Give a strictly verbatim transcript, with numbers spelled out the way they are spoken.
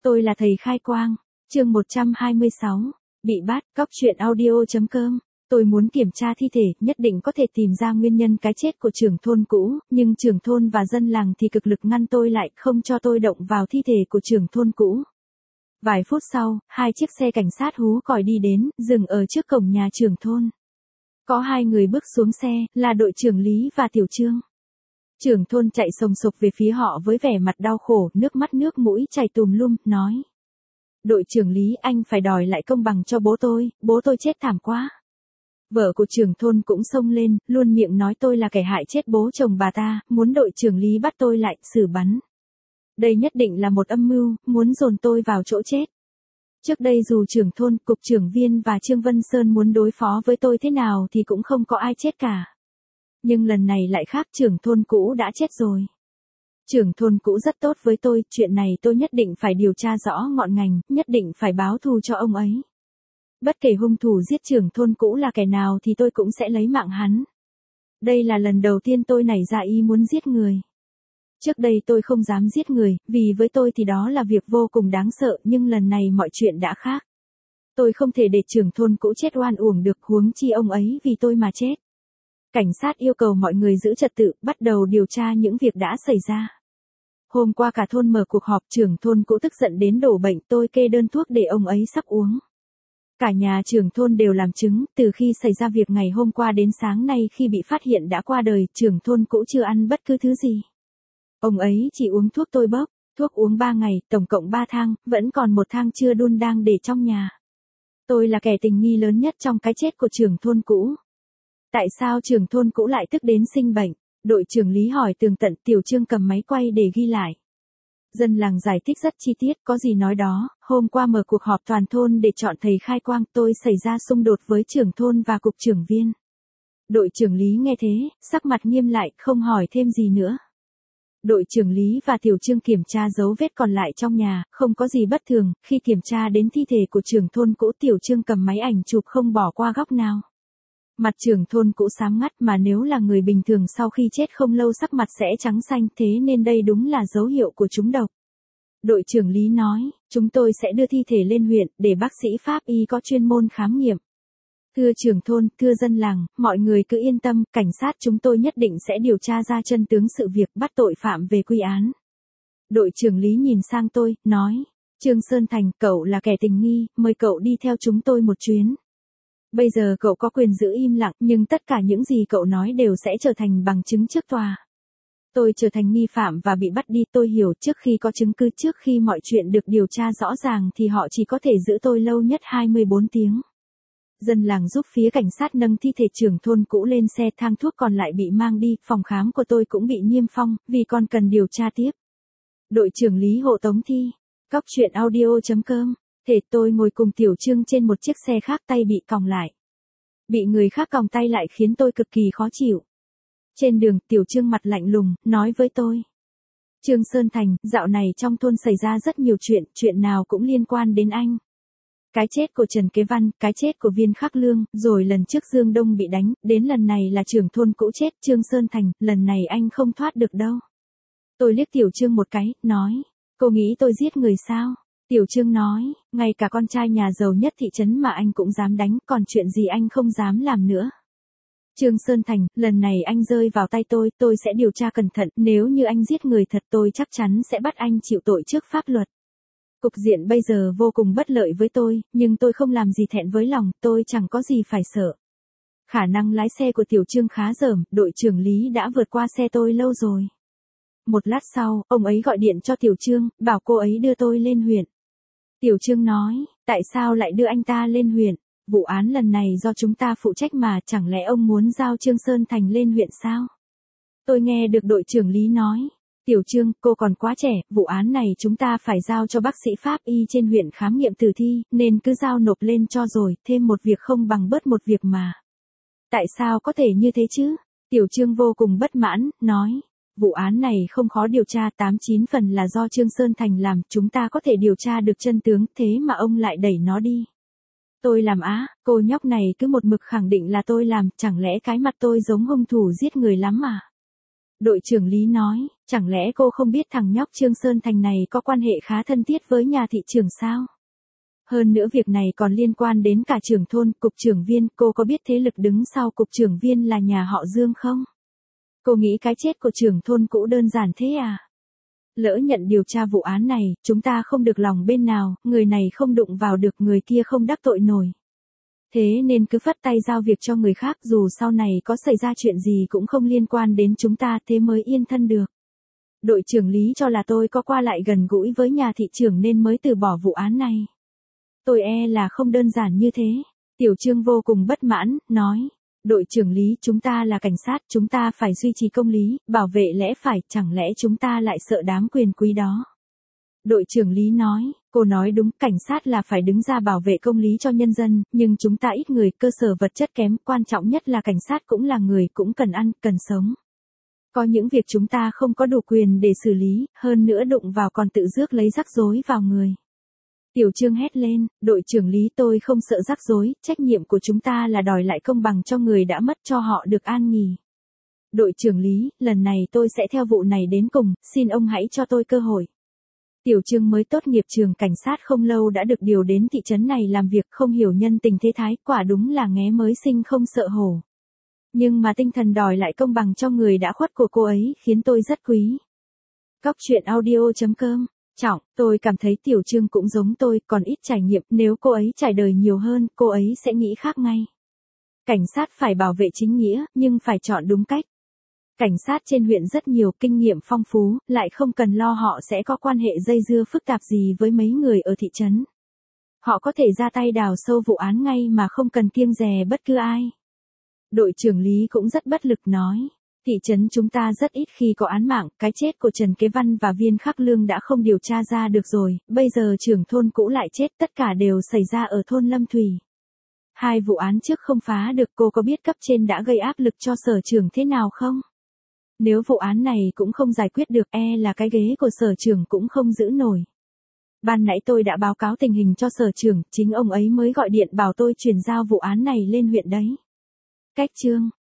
Tôi là thầy khai quang. Chương một trăm hai mươi sáu. Bị bắt. Cóc truyện audio chấm com. Tôi muốn kiểm tra thi thể, nhất định có thể tìm ra nguyên nhân cái chết của trưởng thôn cũ, nhưng trưởng thôn và dân làng thì cực lực ngăn tôi lại, không cho tôi động vào thi thể của trưởng thôn cũ. Vài phút sau, hai chiếc xe cảnh sát hú còi đi đến, dừng ở trước cổng nhà trưởng thôn. Có hai người bước xuống xe, là đội trưởng Lý và Tiểu Trương. Trưởng thôn chạy sồng sộc về phía họ với vẻ mặt đau khổ, nước mắt nước mũi chảy tùm lum, nói. Đội trưởng Lý, anh phải đòi lại công bằng cho bố tôi, bố tôi chết thảm quá. Vợ của trưởng thôn cũng xông lên, luôn miệng nói tôi là kẻ hại chết bố chồng bà ta, muốn đội trưởng Lý bắt tôi lại, xử bắn. Đây nhất định là một âm mưu, muốn dồn tôi vào chỗ chết. Trước đây dù trưởng thôn, cục trưởng Viên và Trương Vân Sơn muốn đối phó với tôi thế nào thì cũng không có ai chết cả. Nhưng lần này lại khác, trưởng thôn cũ đã chết rồi. Trưởng thôn cũ rất tốt với tôi, chuyện này tôi nhất định phải điều tra rõ ngọn ngành, nhất định phải báo thù cho ông ấy. Bất kể hung thủ giết trưởng thôn cũ là kẻ nào thì tôi cũng sẽ lấy mạng hắn. Đây là lần đầu tiên tôi nảy ra ý muốn giết người. Trước đây tôi không dám giết người, vì với tôi thì đó là việc vô cùng đáng sợ, nhưng lần này mọi chuyện đã khác. Tôi không thể để trưởng thôn cũ chết oan uổng được, huống chi ông ấy vì tôi mà chết. Cảnh sát yêu cầu mọi người giữ trật tự, bắt đầu điều tra những việc đã xảy ra. Hôm qua cả thôn mở cuộc họp, trưởng thôn cũ tức giận đến đổ bệnh, tôi kê đơn thuốc để ông ấy sắp uống. Cả nhà trưởng thôn đều làm chứng, từ khi xảy ra việc ngày hôm qua đến sáng nay khi bị phát hiện đã qua đời, trưởng thôn cũ chưa ăn bất cứ thứ gì. Ông ấy chỉ uống thuốc tôi bốc, thuốc uống ba ngày, tổng cộng ba thang, vẫn còn một thang chưa đun đang để trong nhà. Tôi là kẻ tình nghi lớn nhất trong cái chết của trưởng thôn cũ. Tại sao trưởng thôn cũ lại tức đến sinh bệnh? Đội trưởng Lý hỏi tường tận, Tiểu Trương cầm máy quay để ghi lại. Dân làng giải thích rất chi tiết, có gì nói đó, hôm qua mở cuộc họp toàn thôn để chọn thầy khai quang, tôi xảy ra xung đột với trưởng thôn và cục trưởng Viên. Đội trưởng Lý nghe thế, sắc mặt nghiêm lại, không hỏi thêm gì nữa. Đội trưởng Lý và Tiểu Trương kiểm tra dấu vết còn lại trong nhà, không có gì bất thường, khi kiểm tra đến thi thể của trưởng thôn cũ, Tiểu Trương cầm máy ảnh chụp không bỏ qua góc nào. Mặt trưởng thôn cũ xám ngắt, mà nếu là người bình thường sau khi chết không lâu sắc mặt sẽ trắng xanh, thế nên đây đúng là dấu hiệu của trúng độc. Đội trưởng Lý nói, chúng tôi sẽ đưa thi thể lên huyện, để bác sĩ pháp y có chuyên môn khám nghiệm. Thưa trưởng thôn, thưa dân làng, mọi người cứ yên tâm, cảnh sát chúng tôi nhất định sẽ điều tra ra chân tướng sự việc, bắt tội phạm về quy án. Đội trưởng Lý nhìn sang tôi, nói, Trương Sơn Thành, cậu là kẻ tình nghi, mời cậu đi theo chúng tôi một chuyến. Bây giờ cậu có quyền giữ im lặng, nhưng tất cả những gì cậu nói đều sẽ trở thành bằng chứng trước tòa. Tôi trở thành nghi phạm và bị bắt đi, tôi hiểu, trước khi có chứng cứ, trước khi mọi chuyện được điều tra rõ ràng thì họ chỉ có thể giữ tôi lâu nhất hai mươi bốn tiếng. Dân làng giúp phía cảnh sát nâng thi thể trưởng thôn cũ lên xe, thang thuốc còn lại bị mang đi, phòng khám của tôi cũng bị niêm phong, vì còn cần điều tra tiếp. Đội trưởng Lý hộ tống thi. Cóc truyện audio chấm com. Thể tôi ngồi cùng Tiểu Trương trên một chiếc xe khác, tay bị còng lại. Bị người khác còng tay lại khiến tôi cực kỳ khó chịu. Trên đường, Tiểu Trương mặt lạnh lùng, nói với tôi. Trương Sơn Thành, dạo này trong thôn xảy ra rất nhiều chuyện, chuyện nào cũng liên quan đến anh. Cái chết của Trần Kế Văn, cái chết của Viên Khắc Lương, rồi lần trước Dương Đông bị đánh, đến lần này là trưởng thôn cũ chết, Trương Sơn Thành, lần này anh không thoát được đâu. Tôi liếc Tiểu Trương một cái, nói, cô nghĩ tôi giết người sao? Tiểu Trương nói, ngay cả con trai nhà giàu nhất thị trấn mà anh cũng dám đánh, còn chuyện gì anh không dám làm nữa. Trương Sơn Thành, lần này anh rơi vào tay tôi, tôi sẽ điều tra cẩn thận, nếu như anh giết người thật tôi chắc chắn sẽ bắt anh chịu tội trước pháp luật. Cục diện bây giờ vô cùng bất lợi với tôi, nhưng tôi không làm gì thẹn với lòng, tôi chẳng có gì phải sợ. Khả năng lái xe của Tiểu Trương khá dởm, đội trưởng Lý đã vượt qua xe tôi lâu rồi. Một lát sau, ông ấy gọi điện cho Tiểu Trương, bảo cô ấy đưa tôi lên huyện. Tiểu Trương nói, tại sao lại đưa anh ta lên huyện? Vụ án lần này do chúng ta phụ trách mà, chẳng lẽ ông muốn giao Trương Sơn Thành lên huyện sao? Tôi nghe được đội trưởng Lý nói, Tiểu Trương, cô còn quá trẻ, vụ án này chúng ta phải giao cho bác sĩ pháp y trên huyện khám nghiệm tử thi, nên cứ giao nộp lên cho rồi, thêm một việc không bằng bớt một việc mà. Tại sao có thể như thế chứ? Tiểu Trương vô cùng bất mãn, nói. Vụ án này không khó điều tra, tám chín phần là do Trương Sơn Thành làm, chúng ta có thể điều tra được chân tướng, thế mà ông lại đẩy nó đi. Tôi làm á, cô nhóc này cứ một mực khẳng định là tôi làm, chẳng lẽ cái mặt tôi giống hung thủ giết người lắm à? Đội trưởng Lý nói, Chẳng lẽ cô không biết thằng nhóc Trương Sơn Thành này có quan hệ khá thân thiết với nhà thị trưởng sao? Hơn nữa việc này còn liên quan đến cả trưởng thôn, cục trưởng viên, cô có biết thế lực đứng sau cục trưởng viên là nhà họ Dương không? Cô nghĩ cái chết của trưởng thôn cũ đơn giản thế à? Lỡ nhận điều tra vụ án này, chúng ta không được lòng bên nào, người này không đụng vào được, người kia không đắc tội nổi. Thế nên cứ phất tay giao việc cho người khác, dù sau này có xảy ra chuyện gì cũng không liên quan đến chúng ta, thế mới yên thân được. Đội trưởng Lý cho là tôi có qua lại gần gũi với nhà thị trưởng nên mới từ bỏ vụ án này. Tôi e là không đơn giản như thế. Tiểu Trương vô cùng bất mãn, nói. Đội trưởng Lý, chúng ta là cảnh sát, chúng ta phải duy trì công lý, bảo vệ lẽ phải, chẳng lẽ chúng ta lại sợ đám quyền quý đó. Đội trưởng Lý nói, cô nói đúng, cảnh sát là phải đứng ra bảo vệ công lý cho nhân dân, nhưng chúng ta ít người, cơ sở vật chất kém, quan trọng nhất là cảnh sát cũng là người, cũng cần ăn, cần sống. Có những việc chúng ta không có đủ quyền để xử lý, hơn nữa đụng vào còn tự rước lấy rắc rối vào người. Tiểu Trương hét lên, đội trưởng Lý, tôi không sợ rắc rối, trách nhiệm của chúng ta là đòi lại công bằng cho người đã mất, cho họ được an nghỉ. Đội trưởng Lý, lần này tôi sẽ theo vụ này đến cùng, xin ông hãy cho tôi cơ hội. Tiểu Trương mới tốt nghiệp trường cảnh sát không lâu đã được điều đến thị trấn này làm việc, không hiểu nhân tình thế thái, quả đúng là nghé mới sinh không sợ hổ. Nhưng mà tinh thần đòi lại công bằng cho người đã khuất của cô ấy khiến tôi rất quý. Cóc truyện audio chấm com. Trọng, tôi cảm thấy Tiểu Trương cũng giống tôi, còn ít trải nghiệm, nếu cô ấy trải đời nhiều hơn, cô ấy sẽ nghĩ khác ngay. Cảnh sát phải bảo vệ chính nghĩa, nhưng phải chọn đúng cách. Cảnh sát trên huyện rất nhiều, kinh nghiệm phong phú, lại không cần lo họ sẽ có quan hệ dây dưa phức tạp gì với mấy người ở thị trấn. Họ có thể ra tay đào sâu vụ án ngay mà không cần kiêng dè bất cứ ai. Đội trưởng Lý cũng rất bất lực nói. Thị trấn chúng ta rất ít khi có án mạng, cái chết của Trần Kế Văn và Viên Khắc Lương đã không điều tra ra được rồi, bây giờ trưởng thôn cũ lại chết, tất cả đều xảy ra ở thôn Lâm Thủy. Hai vụ án trước không phá được, cô có biết cấp trên đã gây áp lực cho sở trưởng thế nào không? Nếu vụ án này cũng không giải quyết được, e là cái ghế của sở trưởng cũng không giữ nổi. Ban nãy tôi đã báo cáo tình hình cho sở trưởng, chính ông ấy mới gọi điện bảo tôi chuyển giao vụ án này lên huyện đấy. Cách chương